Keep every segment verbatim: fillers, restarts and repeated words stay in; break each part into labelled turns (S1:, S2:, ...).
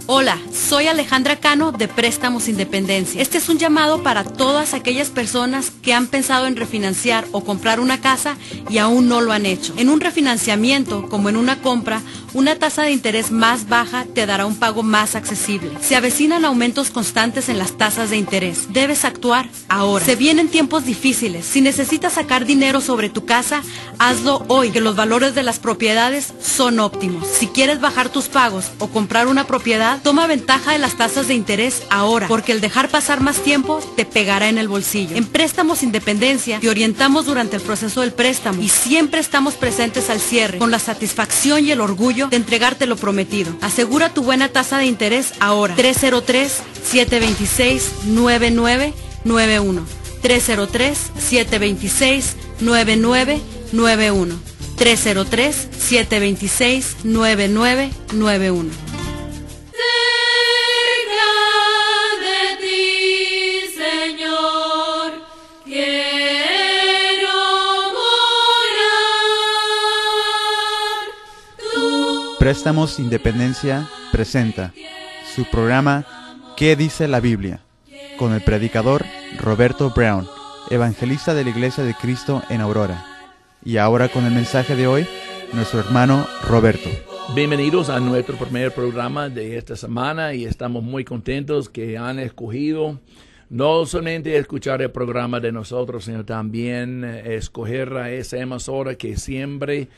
S1: Hola, soy Alejandra Cano de Préstamos Independencia. Este es un llamado para todas aquellas personas que han pensado en refinanciar o comprar una casa y aún no lo han hecho. En un refinanciamiento, como en una compra, una tasa de interés más baja te dará un pago más accesible. Se avecinan aumentos constantes en las tasas de interés. Debes actuar ahora. Se vienen tiempos difíciles. Si necesitas sacar dinero sobre tu casa, hazlo hoy, que los valores de las propiedades son óptimos. Si quieres bajar tus pagos o comprar una propiedad, toma ventaja de las tasas de interés ahora, porque el dejar pasar más tiempo te pegará en el bolsillo. En Préstamos Independencia te orientamos durante el proceso del préstamo y siempre estamos presentes al cierre, con la satisfacción y el orgullo de entregarte lo prometido. Asegura tu buena tasa de interés ahora. tres cero tres, siete dos seis, nueve nueve nueve uno. tres cero tres, siete dos seis, nueve nueve nueve uno. tres cero tres, siete dos seis, nueve nueve nueve uno.
S2: Préstamos Independencia presenta su programa ¿Qué dice la Biblia? Con el predicador Roberto Brown, evangelista de la Iglesia de Cristo en Aurora. Y ahora con el mensaje de hoy, nuestro hermano Roberto.
S3: Bienvenidos a nuestro primer programa de esta semana y estamos muy contentos que han escogido no solamente escuchar el programa de nosotros, sino también escoger a esa emisora que siempre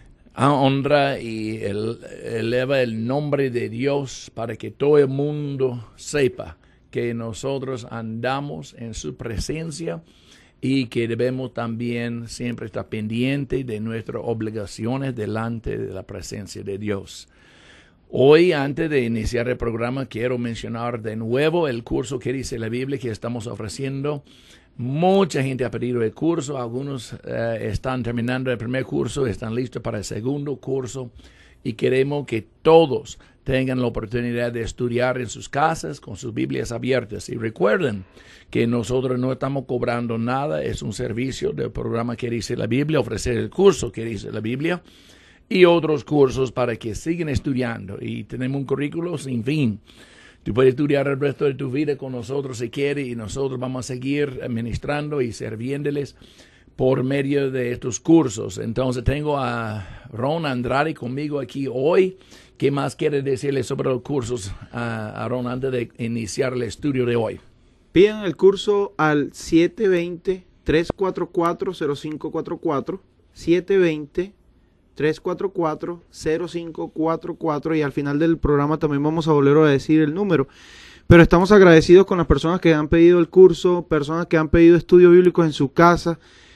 S3: honra y el, eleva el nombre de Dios para que todo el mundo sepa que nosotros andamos en su presencia y que debemos también siempre estar pendientes de nuestras obligaciones delante de la presencia de Dios. Hoy, antes de iniciar el programa, quiero mencionar de nuevo el curso que dice la Biblia que estamos ofreciendo. Mucha gente ha pedido el curso, algunos uh, están terminando el primer curso, están listos para el segundo curso y queremos que todos tengan la oportunidad de estudiar en sus casas con sus Biblias abiertas. Y recuerden que nosotros no estamos cobrando nada, es un servicio del programa que dice la Biblia, ofrecer el curso que dice la Biblia y otros cursos para que sigan estudiando. Y tenemos un currículo sin fin. Tú puedes estudiar el resto de tu vida con nosotros si quieres y nosotros vamos a seguir administrando y sirviéndoles por medio de estos cursos. Entonces tengo a Ron Andrade conmigo aquí hoy. ¿Qué más quiere decirle sobre los cursos a, a Ron antes de iniciar el estudio de hoy?
S4: Pidan el curso al siete dos cero, tres cuatro cuatro, cero cinco cuatro cuatro, siete dos cero, tres cuatro cuatro, cero cinco cuatro cuatro y al final del programa también vamos a volver a decir el número. Pero estamos agradecidos con las personas que han pedido el curso, personas que han pedido estudios bíblicos en su casa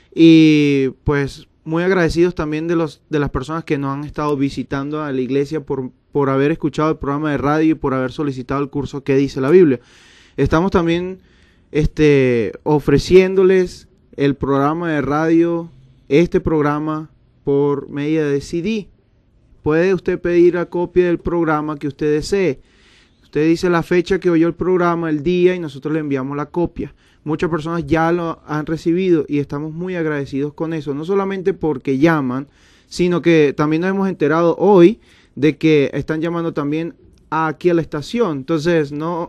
S4: y pues muy agradecidos también de los de las personas que nos han estado visitando a la iglesia por, por haber escuchado el programa de radio y por haber solicitado el curso que dice la Biblia. Estamos también este, ofreciéndoles el programa de radio, este programa por medio de C D. Puede usted pedir la copia del programa que usted desee. Usted dice la fecha que oyó el programa, el día, y nosotros le enviamos la copia. Muchas personas ya lo han recibido y estamos muy agradecidos con eso. No solamente porque llaman, sino que también nos hemos enterado hoy de que están llamando también aquí a la estación. Entonces, no,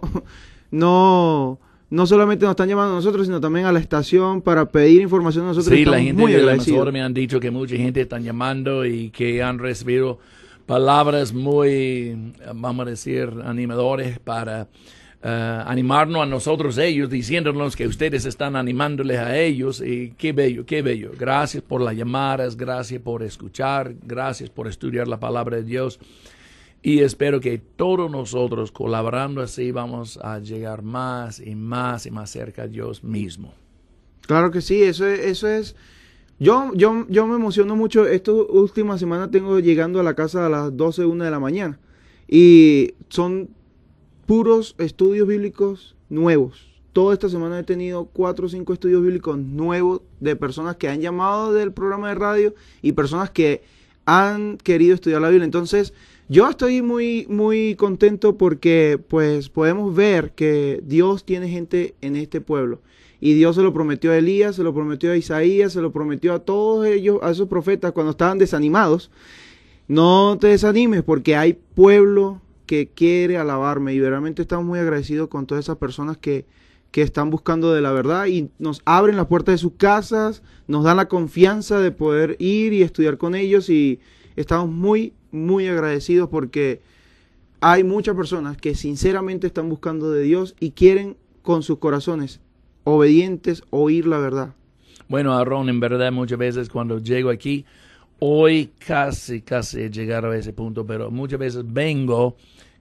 S4: no, no solamente nos están llamando a nosotros, sino también a la estación para pedir información a nosotros.
S3: Sí, la gente
S4: muy
S3: de la
S4: agradecidos.
S3: emisora me han dicho que mucha gente está llamando y que han recibido palabras muy, vamos a decir, animadores para uh, animarnos a nosotros ellos, diciéndonos que ustedes están animándoles a ellos. Y qué bello, qué bello. Gracias por las llamadas, gracias por escuchar, gracias por estudiar la palabra de Dios. Y espero que todos nosotros, colaborando así, vamos a llegar más y más y más cerca a Dios mismo.
S4: Claro que sí, eso es... Eso es yo, yo, yo me emociono mucho. Esta última semana tengo llegando a la casa a las doce, una de la mañana. Y son puros estudios bíblicos nuevos. Toda esta semana he tenido cuatro o cinco estudios bíblicos nuevos de personas que han llamado del programa de radio y personas que han querido estudiar la Biblia. Entonces, yo estoy muy, muy contento porque pues podemos ver que Dios tiene gente en este pueblo. Y Dios se lo prometió a Elías, se lo prometió a Isaías, se lo prometió a todos ellos, a esos profetas cuando estaban desanimados. No te desanimes porque hay pueblo que quiere alabarme y verdaderamente estamos muy agradecidos con todas esas personas que, que están buscando de la verdad y nos abren las puertas de sus casas, nos dan la confianza de poder ir y estudiar con ellos y estamos muy, muy agradecidos porque hay muchas personas que sinceramente están buscando de Dios y quieren con sus corazones obedientes oír la verdad.
S3: Bueno, Aarón, en verdad muchas veces cuando llego aquí, hoy casi, casi he llegado a ese punto, pero muchas veces vengo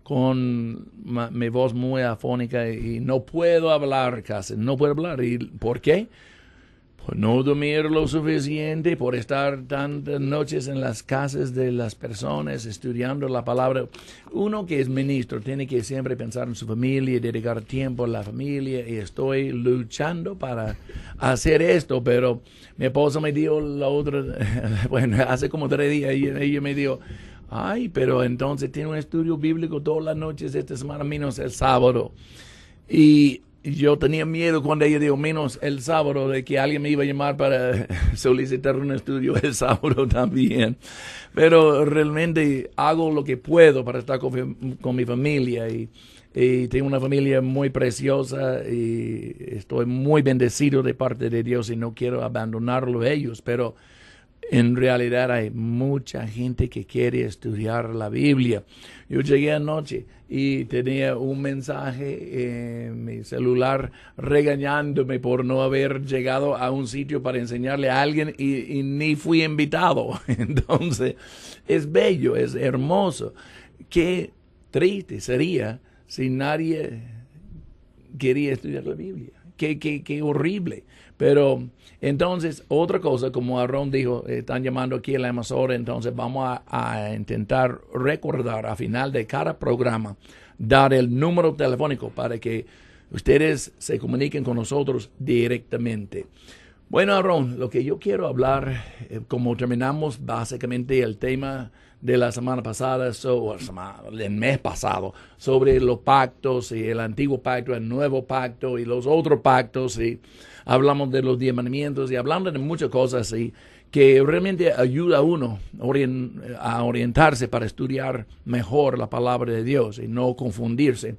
S3: con ma, mi voz muy afónica y no puedo hablar casi, no puedo hablar. ¿Y por qué? Por no dormir lo suficiente, por estar tantas noches en las casas de las personas estudiando la palabra. Uno que es ministro tiene que siempre pensar en su familia, dedicar tiempo a la familia y estoy luchando para hacer esto, pero mi esposa me dijo la otra, bueno, hace como tres días ella, ella me dijo, ay, pero entonces tiene un estudio bíblico todas las noches esta semana menos el sábado. Y yo tenía miedo cuando ella dijo menos el sábado de que alguien me iba a llamar para solicitar un estudio el sábado también. Pero realmente hago lo que puedo para estar con, con mi familia y, y tengo una familia muy preciosa y estoy muy bendecido de parte de Dios y no quiero abandonarlo a ellos, pero en realidad hay mucha gente que quiere estudiar la Biblia. Yo llegué anoche y tenía un mensaje en mi celular regañándome por no haber llegado a un sitio para enseñarle a alguien y, y ni fui invitado. Entonces, es bello, es hermoso. Qué triste sería si nadie quería estudiar la Biblia. Qué, qué, qué horrible. Pero entonces, otra cosa, como Aarón dijo, están llamando aquí a la emisora, entonces vamos a, a intentar recordar a final de cada programa, dar el número telefónico para que ustedes se comuniquen con nosotros directamente. Bueno, Aarón, lo que yo quiero hablar, eh, como terminamos básicamente el tema de la semana pasada, so, el mes pasado, sobre los pactos y el antiguo pacto, el nuevo pacto y los otros pactos, y hablamos de los diez mandamientos y hablamos de muchas cosas y que realmente ayuda a uno orient, a orientarse para estudiar mejor la palabra de Dios y no confundirse.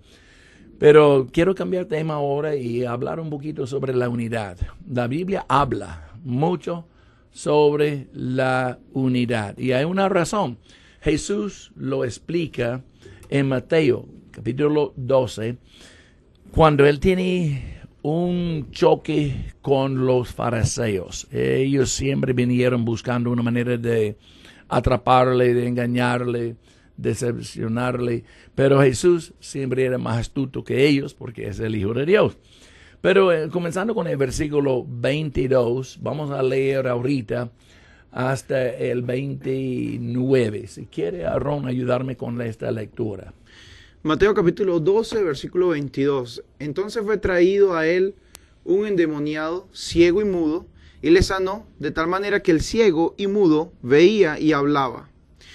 S3: Pero quiero cambiar tema ahora y hablar un poquito sobre la unidad. La Biblia habla mucho sobre la unidad y hay una razón. Jesús lo explica en Mateo capítulo doce cuando él tiene un choque con los fariseos. Ellos siempre vinieron buscando una manera de atraparle, de engañarle, decepcionarle, pero Jesús siempre era más astuto que ellos porque es el Hijo de Dios. Pero eh, comenzando con el versículo veintidós, vamos a leer ahorita hasta el veintinueve. Si quiere, Aarón, ayudarme con esta lectura.
S4: Mateo capítulo doce, versículo veintidós. Entonces fue traído a él un endemoniado, ciego y mudo, y le sanó, de tal manera que el ciego y mudo veía y hablaba.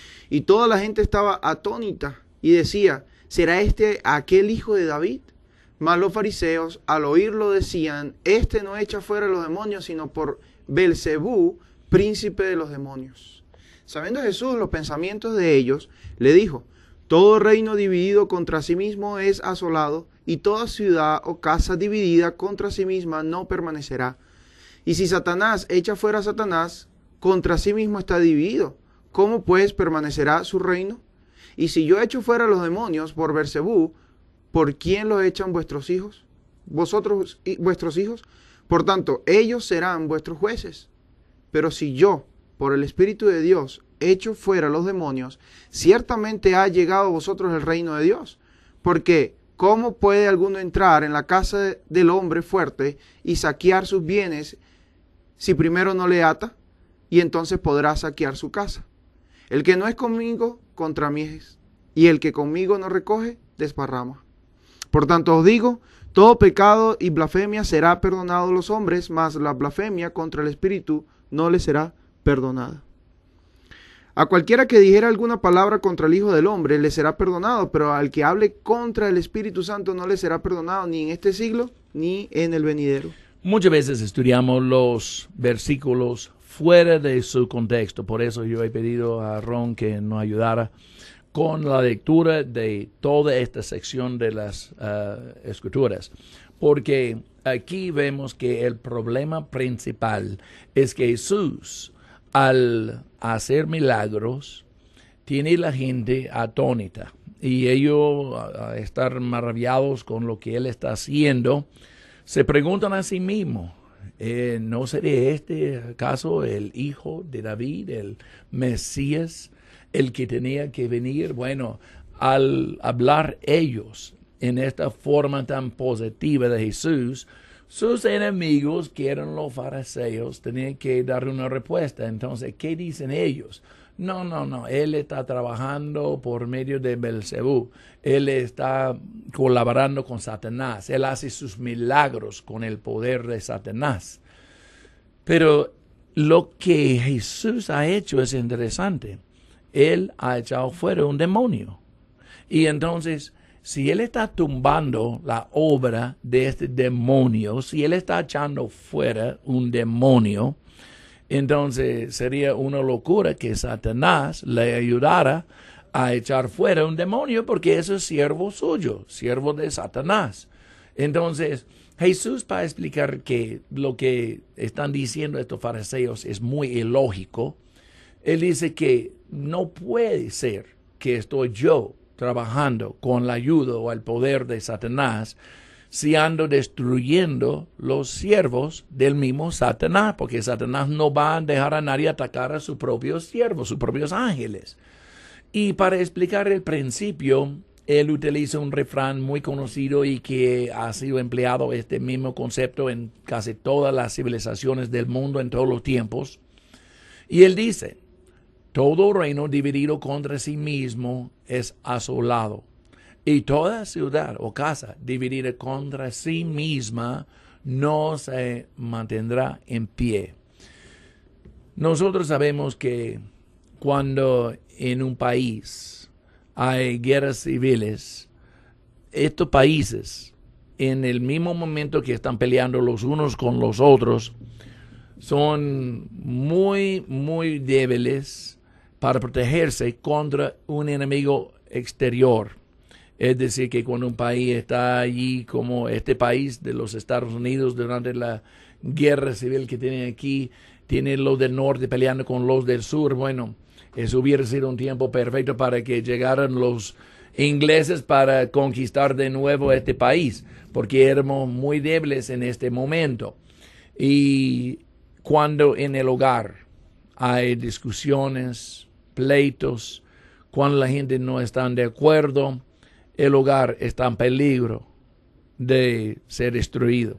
S4: Y toda la gente estaba atónita y decía, ¿será este aquel hijo de David? Mas los fariseos, al oírlo, decían, este no echa fuera los demonios, sino por Belcebú, príncipe de los demonios. Sabiendo Jesús los pensamientos de ellos, le dijo, todo reino dividido contra sí mismo es asolado, y toda ciudad o casa dividida contra sí misma no permanecerá. Y si Satanás echa fuera a Satanás, contra sí mismo está dividido. ¿Cómo pues permanecerá su reino? Y si yo echo fuera a los demonios por Belcebú, ¿por quién los echan vuestros hijos? Vosotros y vuestros hijos. Por tanto, ellos serán vuestros jueces. Pero si yo, por el Espíritu de Dios, echo fuera a los demonios, ciertamente ha llegado a vosotros el reino de Dios. Porque, ¿cómo puede alguno entrar en la casa del hombre fuerte y saquear sus bienes si primero no le ata? Y entonces podrá saquear su casa. El que no es conmigo, contra mí es, y el que conmigo no recoge, desparrama. Por tanto os digo, todo pecado y blasfemia será perdonado a los hombres, mas la blasfemia contra el Espíritu no le será perdonada. A cualquiera que dijera alguna palabra contra el Hijo del Hombre le será perdonado, pero al que hable contra el Espíritu Santo no le será perdonado ni en este siglo ni en el venidero.
S3: Muchas veces estudiamos los versículos fuera de su contexto, por eso yo he pedido a Ron que nos ayudara con la lectura de toda esta sección de las uh, Escrituras, porque aquí vemos que el problema principal es que Jesús, al hacer milagros, tiene la gente atónita y ellos, a estar maravillados con lo que Él está haciendo, se preguntan a sí mismos, eh, ¿no sería este acaso el hijo de David, el Mesías, el que tenía que venir? Bueno, al hablar ellos en esta forma tan positiva de Jesús, sus enemigos, que eran los fariseos, tenían que darle una respuesta. Entonces, ¿qué dicen ellos? No, no, no, él está trabajando por medio de Belcebú. Él está colaborando con Satanás. Él hace sus milagros con el poder de Satanás. Pero lo que Jesús ha hecho es interesante. Él ha echado fuera un demonio. Y entonces, si Él está tumbando la obra de este demonio, si Él está echando fuera un demonio, entonces sería una locura que Satanás le ayudara a echar fuera un demonio, porque eso es siervo suyo, siervo de Satanás. Entonces, Jesús, para explicar que lo que están diciendo estos fariseos es muy ilógico, Él dice que no puede ser que estoy yo trabajando con la ayuda o el poder de Satanás si ando destruyendo los siervos del mismo Satanás, porque Satanás no va a dejar a nadie atacar a sus propios siervos, sus propios ángeles. Y para explicar el principio, él utiliza un refrán muy conocido y que ha sido empleado este mismo concepto en casi todas las civilizaciones del mundo en todos los tiempos. Y él dice, todo reino dividido contra sí mismo es asolado, y toda ciudad o casa dividida contra sí misma no se mantendrá en pie. Nosotros sabemos que cuando en un país hay guerras civiles, estos países, en el mismo momento que están peleando los unos con los otros, son muy, muy débiles para protegerse contra un enemigo exterior. Es decir, que cuando un país está allí, como este país de los Estados Unidos durante la guerra civil que tienen aquí, tienen los del norte peleando con los del sur, bueno, eso hubiera sido un tiempo perfecto para que llegaran los ingleses para conquistar de nuevo este país, porque éramos muy débiles en este momento. Y cuando en el hogar hay discusiones, pleitos, cuando la gente no está de acuerdo, el hogar está en peligro de ser destruido.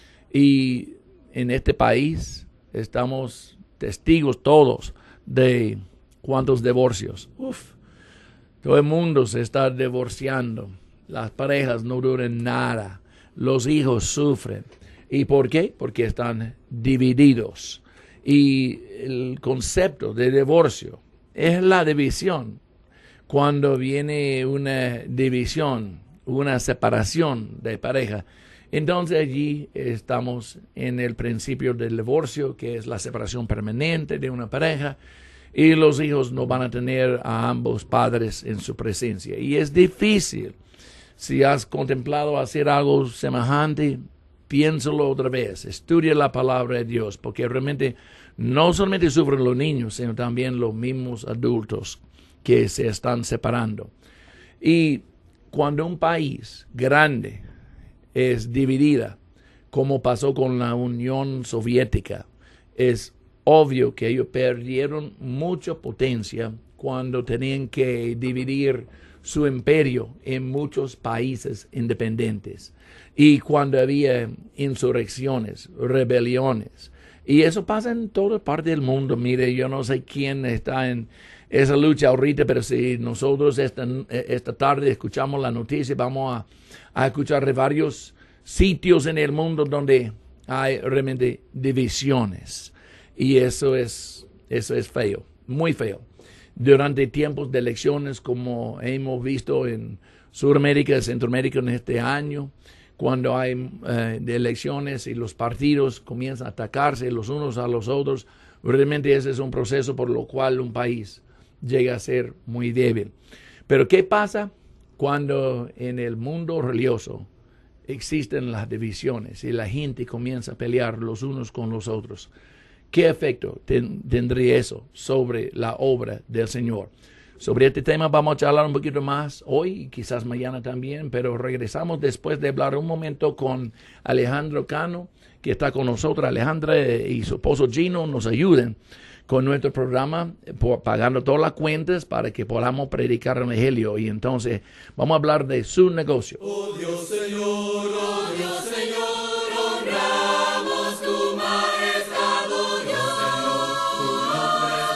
S3: Y en este país estamos testigos todos de cuántos divorcios. Uf, todo el mundo se está divorciando. Las parejas no duran nada. Los hijos sufren. ¿Y por qué? Porque están divididos. Y el concepto de divorcio es la división. Cuando viene una división, una separación de pareja, entonces allí estamos en el principio del divorcio, que es la separación permanente de una pareja, y los hijos no van a tener a ambos padres en su presencia. Y es difícil. Si has contemplado hacer algo semejante, piénsalo otra vez, estudia la palabra de Dios, porque realmente no solamente sufren los niños, sino también los mismos adultos que se están separando. Y cuando un país grande es dividida, como pasó con la Unión Soviética, es obvio que ellos perdieron mucha potencia cuando tenían que dividir su imperio en muchos países independientes. Y cuando había insurrecciones, rebeliones. Y eso pasa en toda parte del mundo. Mire, yo no sé quién está en esa lucha ahorita, pero si nosotros esta, esta tarde escuchamos la noticia, vamos a, a escuchar de varios sitios en el mundo donde hay realmente divisiones. Y eso es, eso es feo, muy feo. Durante tiempos de elecciones, como hemos visto en Sudamérica y Centroamérica en este año, cuando hay uh, de elecciones y los partidos comienzan a atacarse los unos a los otros, realmente ese es un proceso por lo cual un país llega a ser muy débil. Pero ¿qué pasa cuando en el mundo religioso existen las divisiones y la gente comienza a pelear los unos con los otros? ¿Qué efecto ten, tendría eso sobre la obra del Señor? Sobre este tema vamos a charlar un poquito más hoy y quizás mañana también, pero regresamos después de hablar un momento con Alejandro Cano, que está con nosotros. Alejandra y su esposo Gino nos ayuden con nuestro programa, por, pagando todas las cuentas para que podamos predicar el Evangelio. Y entonces vamos a hablar de su negocio.
S5: Oh Dios Señor, oh Dios Señor, honramos tu majestad, oh Dios Señor, tu nombre es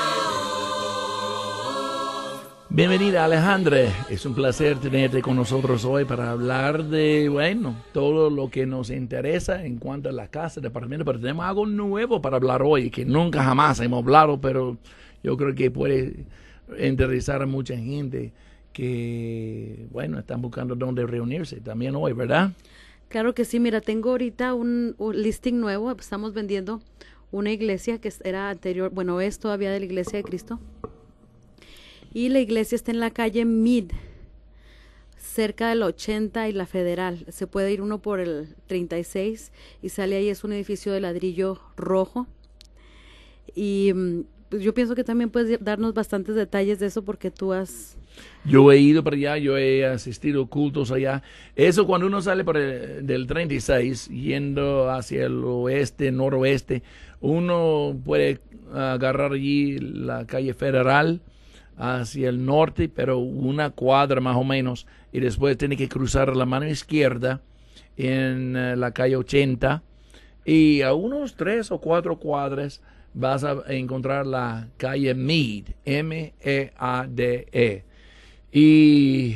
S5: grande.
S3: Bienvenida Alejandra, es un placer tenerte con nosotros hoy para hablar de, bueno, todo lo que nos interesa en cuanto a la casa, departamento, pero tenemos algo nuevo para hablar hoy que nunca jamás hemos hablado, pero yo creo que puede interesar a mucha gente que, bueno, están buscando dónde reunirse también hoy, ¿verdad?
S1: Claro que sí, mira, tengo ahorita un, un listing nuevo, estamos vendiendo una iglesia que era anterior, bueno, es todavía de la Iglesia de Cristo. Y la iglesia está en la calle Mid, cerca del ochenta y la Federal. Se puede ir uno por el treinta y seis y sale ahí, es un edificio de ladrillo rojo. Y pues, yo pienso que también puedes darnos bastantes detalles de eso porque tú has...
S3: Yo he ido para allá, yo he asistido a cultos allá. Eso cuando uno sale por el, del treinta y seis, yendo hacia el oeste, noroeste, uno puede agarrar allí la calle Federal hacia el norte, pero una cuadra más o menos, y después tiene que cruzar la mano izquierda en uh, la calle ochenta, y a unos tres o cuatro cuadras vas a encontrar la calle Meade, M E A D E, y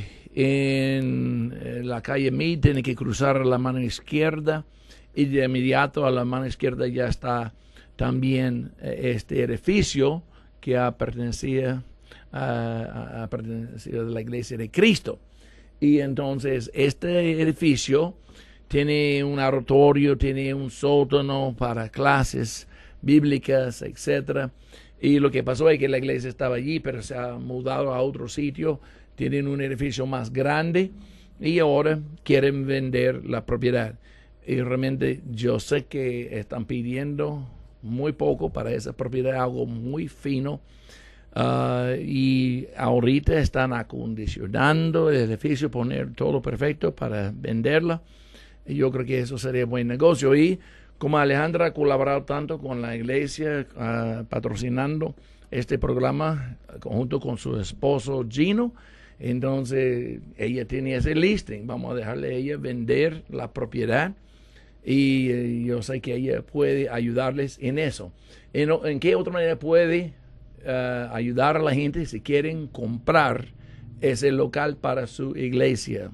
S3: en eh, la calle Meade tiene que cruzar la mano izquierda, y de inmediato a la mano izquierda ya está también eh, este edificio que ha pertenecido a, a, a pertenecido de la Iglesia de Cristo. Y entonces este edificio tiene un oratorio, tiene un sótano para clases bíblicas, etcétera. Y lo que pasó es que la iglesia estaba allí, pero se ha mudado a otro sitio. Tienen un edificio más grande y ahora quieren vender la propiedad. Y realmente yo sé que están pidiendo muy poco para esa propiedad, algo muy fino. Uh, y ahorita están acondicionando el edificio, poner todo perfecto para venderla. Y yo creo que eso sería buen negocio. Y como Alejandra ha colaborado tanto con la iglesia, uh, patrocinando este programa junto con su esposo Gino, entonces ella tiene ese listing. Vamos a dejarle a ella vender la propiedad. Y uh, yo sé que ella puede ayudarles en eso. ¿En, en qué otra manera puede Uh, ayudar a la gente si quieren comprar ese local para su iglesia?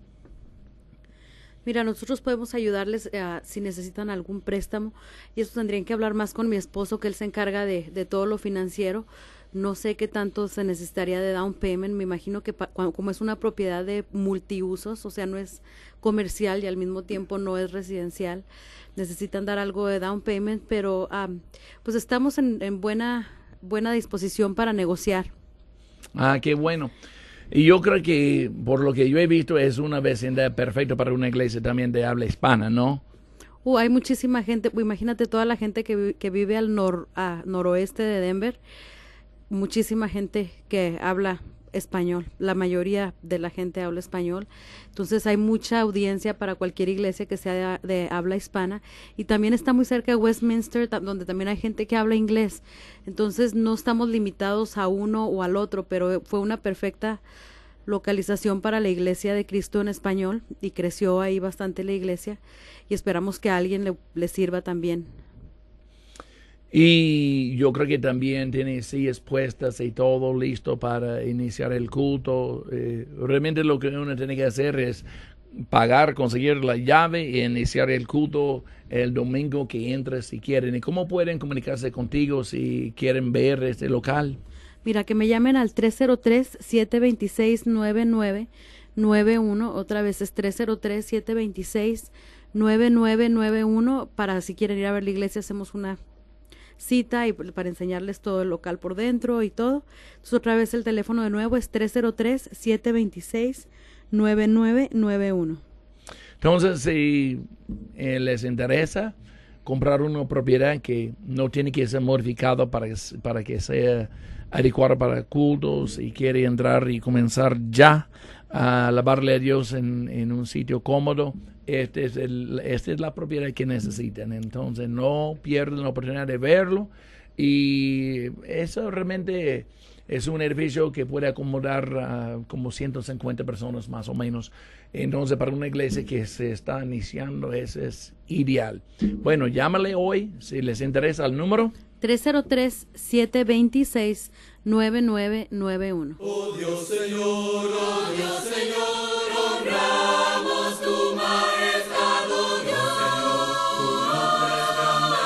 S1: Mira, nosotros podemos ayudarles uh, si necesitan algún préstamo, y eso tendrían que hablar más con mi esposo, que él se encarga de, de todo lo financiero. No sé qué tanto se necesitaría de down payment. Me imagino que pa, cuando, como es una propiedad de multiusos, o sea, no es comercial y al mismo tiempo no es residencial, necesitan dar algo de down payment, pero um, pues estamos en, en buena... buena disposición para negociar.
S3: Ah, qué bueno. Y yo creo que, por lo que yo he visto, es una vecindad perfecta para una iglesia también de habla hispana, ¿no?
S1: Uh, hay muchísima gente, imagínate toda la gente que, que vive al nor, a, noroeste de Denver, muchísima gente que habla español, la mayoría de la gente habla español, entonces hay mucha audiencia para cualquier iglesia que sea de, de habla hispana, y también está muy cerca de Westminster, donde también hay gente que habla inglés, entonces no estamos limitados a uno o al otro, pero fue una perfecta localización para la Iglesia de Cristo en español, y creció ahí bastante la iglesia, y esperamos que a alguien le, le sirva también.
S3: Y yo creo que también tiene sillas puestas y todo listo para iniciar el culto. Eh, realmente lo que uno tiene que hacer es pagar, conseguir la llave e iniciar el culto el domingo que entre si quieren. ¿Y cómo pueden comunicarse contigo si quieren ver este local?
S1: Mira, que me llamen al tres cero tres, siete dos seis, nueve nueve nueve uno. Otra vez es tres cero tres, siete dos seis, nueve nueve nueve uno. Para si quieren ir a ver la iglesia, hacemos una cita y para enseñarles todo el local por dentro y todo. Entonces otra vez el teléfono de nuevo es tres cero tres, siete dos seis, nueve nueve nueve uno.
S3: Entonces, si eh, les interesa comprar una propiedad que no tiene que ser modificada para que, para que sea adecuada para cultos y quiere entrar y comenzar ya a alabarle a Dios en, en un sitio cómodo, este es el, esta es la propiedad que necesitan. Entonces, no pierdan la oportunidad de verlo, y eso realmente es un edificio que puede acomodar uh, como ciento cincuenta personas más o menos. Entonces, para una iglesia que se está iniciando, ese es ideal. Bueno, llámale hoy si les interesa el número.
S1: tres cero tres, siete dos seis, nueve nueve nueve uno.
S5: Oh Dios Señor, oh Dios Señor, honramos tu majestad, oh Dios Señor, tu nombre es grande,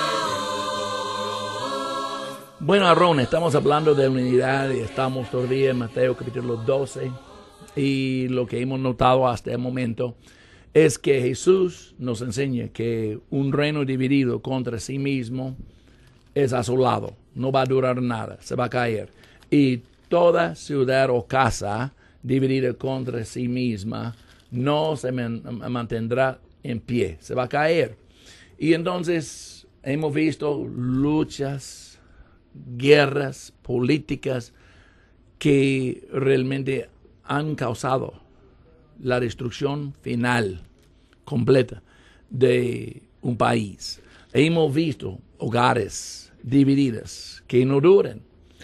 S5: Dios.
S3: Bueno, Aarón, estamos hablando de unidad y estamos todavía en Mateo capítulo doce, y lo que hemos notado hasta el momento es que Jesús nos enseña que un reino dividido contra sí mismo es asolado, no va a durar nada, se va a caer. Y toda ciudad o casa dividida contra sí misma no se man- mantendrá en pie, se va a caer. Y entonces hemos visto luchas, guerras políticas que realmente han causado la destrucción final, completa, de un país. Hemos visto hogares divididos que no duran.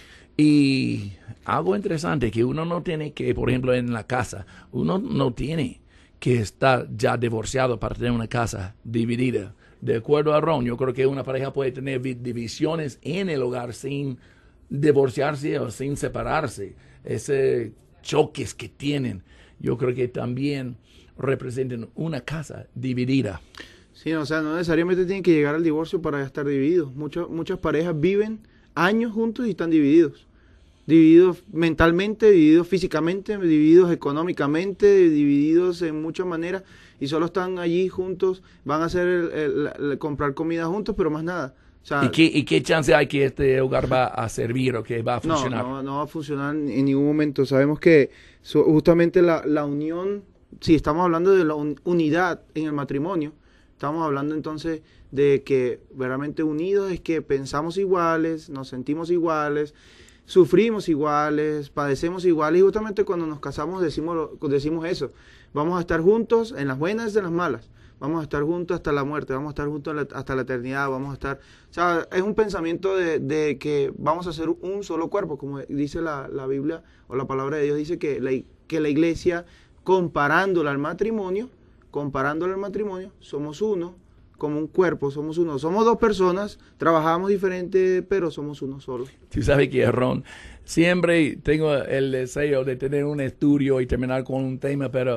S3: Y algo interesante que uno no tiene que, por ejemplo, en la casa, uno no tiene que estar ya divorciado para tener una casa dividida. De acuerdo a Ron, yo creo que una pareja puede tener vi- divisiones en el hogar sin divorciarse o sin separarse. Ese choques que tienen, yo creo que también representan una casa dividida.
S4: Sí, o sea, no necesariamente tienen que llegar al divorcio para estar divididos. Muchas muchas parejas viven años juntos y están divididos. Divididos mentalmente, divididos físicamente, divididos económicamente, divididos en muchas maneras, y solo están allí juntos, van a hacer el, el- el comprar comida juntos, pero más nada. O sea,
S3: ¿Y qué, ¿Y qué chance hay que este hogar va a servir o que va a
S4: no,
S3: funcionar?
S4: no, no va a funcionar en ningún momento. Sabemos que so- justamente la, la unión, si estamos hablando de la un- unidad en el matrimonio, estamos hablando entonces de que verdaderamente unidos es que pensamos iguales, nos sentimos iguales, sufrimos iguales, padecemos iguales, y justamente cuando nos casamos decimos, lo- decimos eso, vamos a estar juntos en las buenas y en las malas, vamos a estar juntos hasta la muerte, vamos a estar juntos la- hasta la eternidad, vamos a estar, o sea, es un pensamiento de, de que vamos a ser un solo cuerpo, como dice la, la Biblia o la palabra de Dios, dice que la, que la iglesia, comparándola al matrimonio, comparándola al matrimonio, somos uno, como un cuerpo, somos uno. Somos dos personas, trabajamos diferente, pero somos uno solo.
S3: Tú sabes que, Ron, siempre tengo el deseo de tener un estudio y terminar con un tema, pero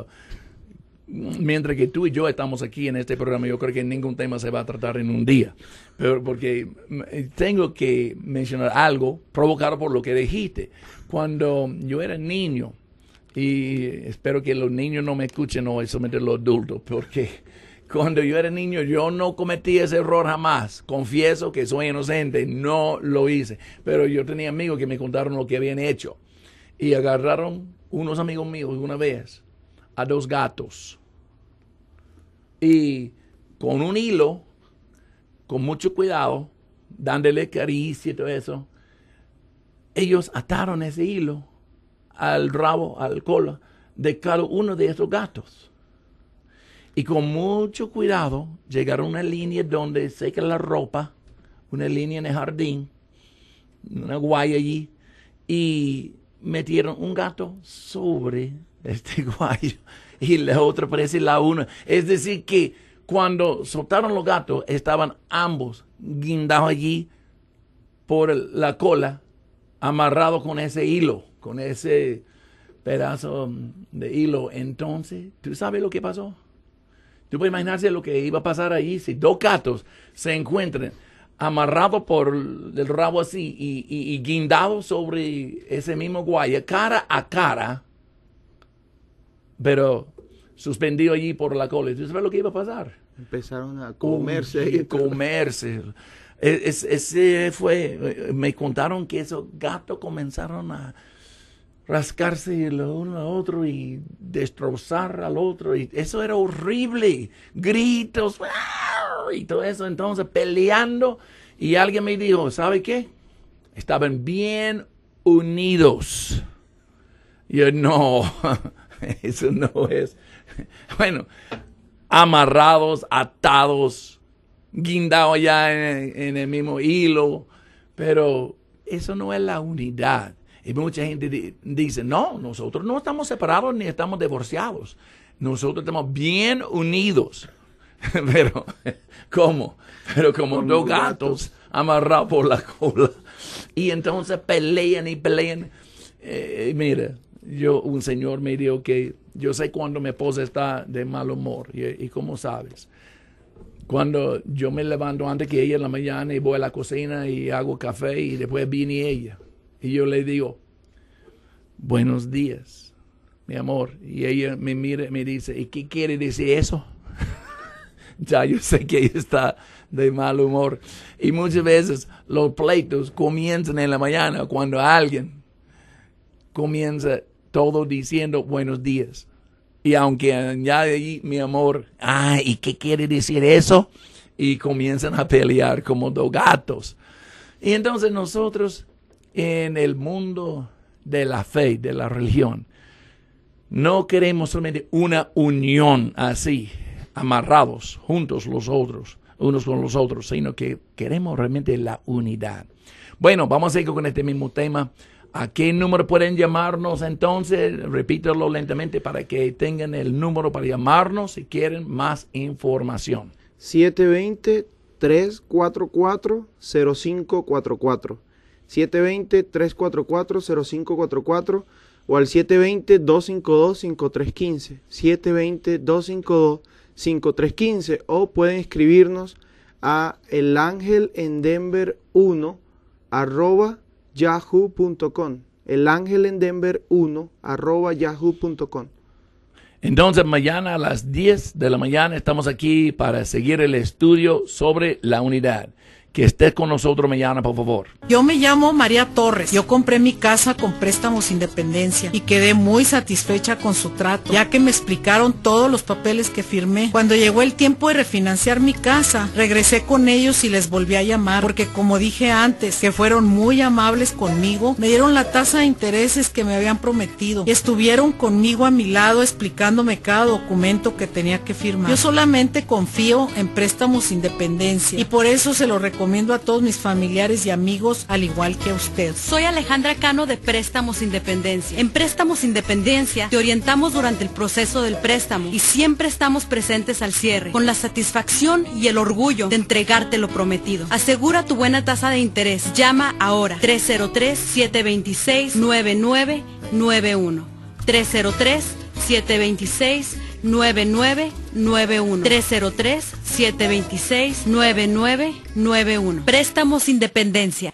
S3: mientras que tú y yo estamos aquí en este programa, yo creo que ningún tema se va a tratar en un día. Pero porque tengo que mencionar algo provocado por lo que dijiste. Cuando yo era niño, y espero que los niños no me escuchen hoy, solamente los adultos, porque cuando yo era niño yo no cometí ese error jamás. Confieso que soy inocente, no lo hice. Pero yo tenía amigos que me contaron lo que habían hecho. Y agarraron unos amigos míos una vez a dos gatos. Y con un hilo, con mucho cuidado, dándole caricia y todo eso, ellos ataron ese hilo al rabo, al cola de cada uno de esos gatos. Y con mucho cuidado llegaron a una línea donde seca la ropa, una línea en el jardín, una guaya allí, y metieron un gato sobre este guayo y la otra parece la una. Es decir que cuando soltaron los gatos estaban ambos guindados allí por la cola, amarrados con ese hilo, con ese pedazo de hilo. Entonces, ¿tú sabes lo que pasó? Tú puedes imaginarse lo que iba a pasar ahí si dos gatos se encuentran amarrados por el rabo así y, y, y guindados sobre ese mismo guaya, cara a cara, pero suspendido allí por la cola. ¿Tú sabes lo que iba a pasar?
S4: Empezaron a comerse.
S3: Uy, comerse. Es, ese fue, me contaron que esos gatos comenzaron a rascarse el uno al otro y destrozar al otro. Y eso era horrible. Gritos y todo eso. Entonces peleando. Y alguien me dijo, ¿sabe qué? Estaban bien unidos. Yo, no, eso no es. Bueno, amarrados, atados, guindados ya en, en el mismo hilo. Pero eso no es la unidad. Y mucha gente di- dice, no, nosotros no estamos separados ni estamos divorciados. Nosotros estamos bien unidos. Pero, ¿cómo? Pero como
S4: Como
S3: dos
S4: gatos.
S3: gatos amarrados por la cola. Y entonces pelean y pelean. Eh, mira, yo, un señor me dijo que yo sé cuando mi esposa está de mal humor. Y, y ¿cómo sabes? Cuando yo me levanto antes que ella en la mañana y voy a la cocina y hago café y después viene ella. Y yo le digo, buenos días, mi amor. Y ella me mira y me dice, ¿y qué quiere decir eso? Ya yo sé que ella está de mal humor. Y muchas veces los pleitos comienzan en la mañana cuando alguien comienza todo diciendo buenos días. Y aunque añade ahí, mi amor, ah, ¿y qué quiere decir eso? Y comienzan a pelear como dos gatos. Y entonces nosotros en el mundo de la fe, de la religión, no queremos solamente una unión así, amarrados juntos los otros, unos con los otros, sino que queremos realmente la unidad. Bueno, vamos a seguir con este mismo tema. ¿A qué número pueden llamarnos entonces? Repítelo lentamente para que tengan el número para llamarnos si quieren más información.
S4: siete dos cero, tres cuatro cuatro, cero cinco cuatro cuatro. siete dos cero, tres cuatro cuatro, cero cinco cuatro cuatro o al siete dos cero, dos cinco dos, cinco tres uno cinco. siete dos cero, dos cinco dos, cinco tres uno cinco o pueden escribirnos a elangelendenver1 arroba yahoo punto com. elangelendenver1 arroba yahoo punto com.
S3: Entonces mañana a las diez de la mañana estamos aquí para seguir el estudio sobre la unidad. Que estés con nosotros mañana, por favor.
S6: Yo me llamo María Torres. Yo compré mi casa con préstamos Independencia y quedé muy satisfecha con su trato, ya que me explicaron todos los papeles que firmé. Cuando llegó el tiempo de refinanciar mi casa, regresé con ellos y les volví a llamar, porque como dije antes, que fueron muy amables conmigo, me dieron la tasa de intereses que me habían prometido y estuvieron conmigo a mi lado explicándome cada documento que tenía que firmar. Yo solamente confío en préstamos Independencia y por eso se lo recomiendo a todos mis familiares y amigos, al igual que a usted.
S1: Soy Alejandra Cano de Préstamos Independencia. En Préstamos Independencia te orientamos durante el proceso del préstamo y siempre estamos presentes al cierre, con la satisfacción y el orgullo de entregarte lo prometido. Asegura tu buena tasa de interés. Llama ahora tres cero tres, siete dos seis, nueve nueve nueve uno. tres cero tres, siete dos seis, nueve nueve nueve uno. tres cero tres, siete dos seis, nueve nueve nueve uno. Préstamos Independencia.